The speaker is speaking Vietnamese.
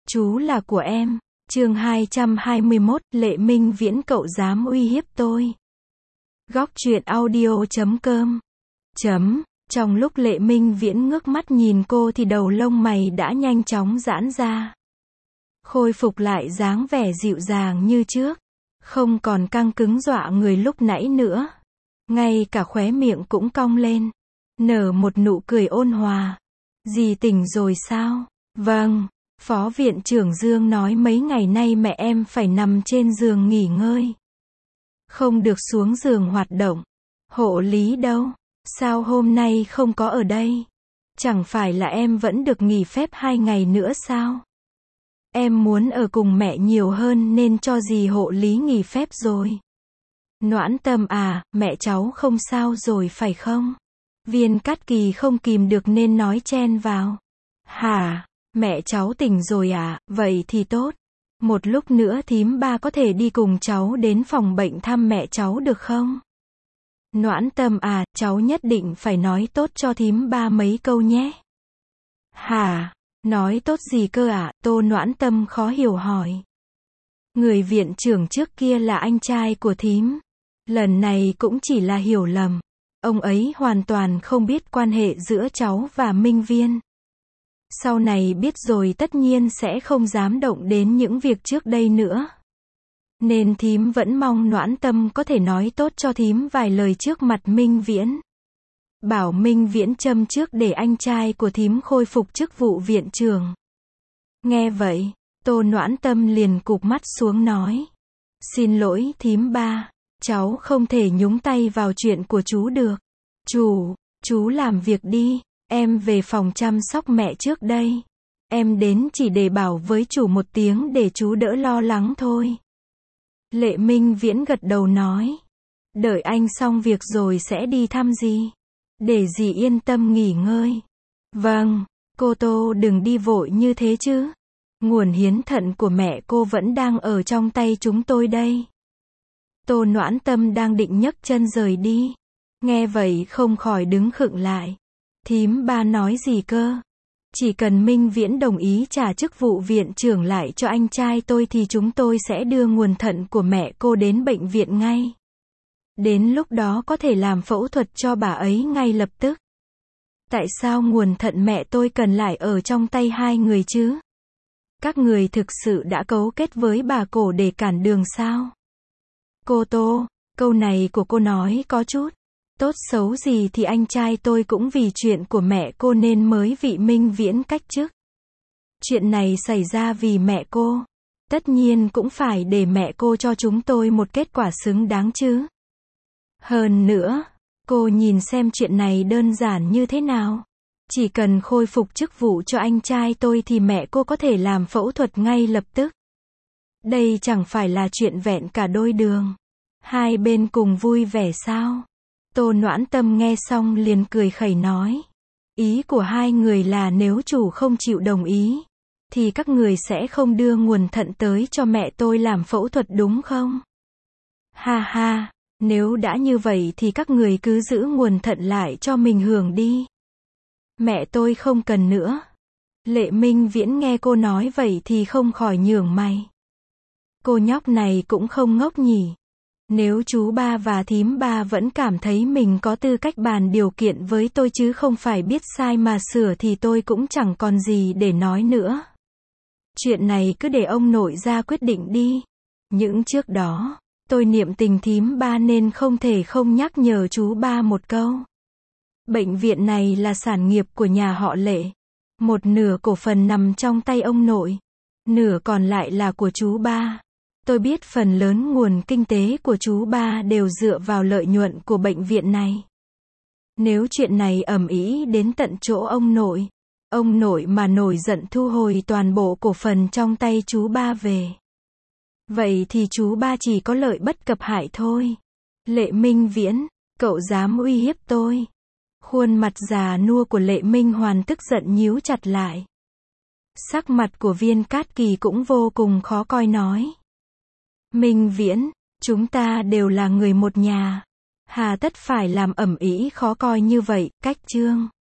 Chú là của em. Chương 221, Lệ Minh Viễn cậu dám uy hiếp tôi. Góc truyện audio.com. Trong lúc Lệ Minh Viễn ngước mắt nhìn cô thì đầu lông mày đã nhanh chóng giãn ra. Khôi phục lại dáng vẻ dịu dàng như trước. Không còn căng cứng dọa người lúc nãy nữa. Ngay cả khóe miệng cũng cong lên. Nở một nụ cười ôn hòa. Dì tỉnh rồi sao? Vâng. Phó viện trưởng Dương nói mấy ngày nay mẹ em phải nằm trên giường nghỉ ngơi. Không được xuống giường hoạt động. Hộ lý đâu? Sao hôm nay không có ở đây? Chẳng phải là em vẫn được nghỉ phép 2 ngày nữa sao? Em muốn ở cùng mẹ nhiều hơn nên cho dì hộ lý nghỉ phép rồi. Noãn Tâm à, mẹ cháu không sao rồi phải không? Viên Cát Kỳ không kìm được nên nói chen vào. Hả? Mẹ cháu tỉnh rồi à, vậy thì tốt. Một lúc nữa thím ba có thể đi cùng cháu đến phòng bệnh thăm mẹ cháu được không? Noãn Tâm à, cháu nhất định phải nói tốt cho thím ba mấy câu nhé. Hả? Nói tốt gì cơ ạ? Tô Noãn Tâm khó hiểu hỏi. Người viện trưởng trước kia là anh trai của thím. Lần này cũng chỉ là hiểu lầm. Ông ấy hoàn toàn không biết quan hệ giữa cháu và Minh Viên. Sau này biết rồi tất nhiên sẽ không dám động đến những việc trước đây nữa. Nên thím vẫn mong Noãn Tâm có thể nói tốt cho thím vài lời trước mặt Minh Viễn. Bảo Minh Viễn châm trước để anh trai của thím khôi phục chức vụ viện trưởng. Nghe vậy, Tô Noãn Tâm liền cụp mắt xuống nói. Xin lỗi thím ba, cháu không thể nhúng tay vào chuyện của chú được. Chú làm việc đi. Em về phòng chăm sóc mẹ trước đây. Em đến chỉ để bảo với chủ một tiếng để chú đỡ lo lắng thôi. Lệ Minh Viễn gật đầu nói. Đợi anh xong việc rồi sẽ đi thăm dì. Để dì yên tâm nghỉ ngơi. Vâng, cô Tô đừng đi vội như thế chứ. Nguồn hiến thận của mẹ cô vẫn đang ở trong tay chúng tôi đây. Tô Noãn Tâm đang định nhấc chân rời đi. Nghe vậy không khỏi đứng khựng lại. Thím ba nói gì cơ? Chỉ cần Minh Viễn đồng ý trả chức vụ viện trưởng lại cho anh trai tôi thì chúng tôi sẽ đưa nguồn thận của mẹ cô đến bệnh viện ngay. Đến lúc đó có thể làm phẫu thuật cho bà ấy ngay lập tức. Tại sao nguồn thận mẹ tôi cần lại ở trong tay hai người chứ? Các người thực sự đã cấu kết với bà Cổ để cản đường sao? Cô Tô, câu này của cô nói có chút. Tốt xấu gì thì anh trai tôi cũng vì chuyện của mẹ cô nên mới bị Minh Viễn cách chức. Chuyện này xảy ra vì mẹ cô. Tất nhiên cũng phải để mẹ cô cho chúng tôi một kết quả xứng đáng chứ. Hơn nữa, cô nhìn xem chuyện này đơn giản như thế nào. Chỉ cần khôi phục chức vụ cho anh trai tôi thì mẹ cô có thể làm phẫu thuật ngay lập tức. Đây chẳng phải là chuyện vẹn cả đôi đường. Hai bên cùng vui vẻ sao? Tô Noãn Tâm nghe xong liền cười khẩy nói. Ý của hai người là nếu chủ không chịu đồng ý, thì các người sẽ không đưa nguồn thận tới cho mẹ tôi làm phẫu thuật đúng không? Ha ha, nếu đã như vậy thì các người cứ giữ nguồn thận lại cho mình hưởng đi. Mẹ tôi không cần nữa. Lệ Minh Viễn nghe cô nói vậy thì không khỏi nhướng mày. Cô nhóc này cũng không ngốc nhỉ. Nếu chú ba và thím ba vẫn cảm thấy mình có tư cách bàn điều kiện với tôi chứ không phải biết sai mà sửa thì tôi cũng chẳng còn gì để nói nữa. Chuyện này cứ để ông nội ra quyết định đi. Những trước đó, tôi niệm tình thím ba nên không thể không nhắc nhở chú ba một câu. Bệnh viện này là sản nghiệp của nhà họ Lệ. Một nửa cổ phần nằm trong tay ông nội. Nửa còn lại là của chú ba. Tôi biết phần lớn nguồn kinh tế của chú ba đều dựa vào lợi nhuận của bệnh viện này. Nếu chuyện này ầm ĩ đến tận chỗ ông nội mà nổi giận thu hồi toàn bộ cổ phần trong tay chú ba về. Vậy thì chú ba chỉ có lợi bất cập hại thôi. Lệ Minh Viễn, cậu dám uy hiếp tôi. Khuôn mặt già nua của Lệ Minh Hoàn tức giận nhíu chặt lại. Sắc mặt của Viên Cát Kỳ cũng vô cùng khó coi nói. Minh Viễn, chúng ta đều là người một nhà. Hà tất phải làm ầm ĩ khó coi như vậy, cách chương.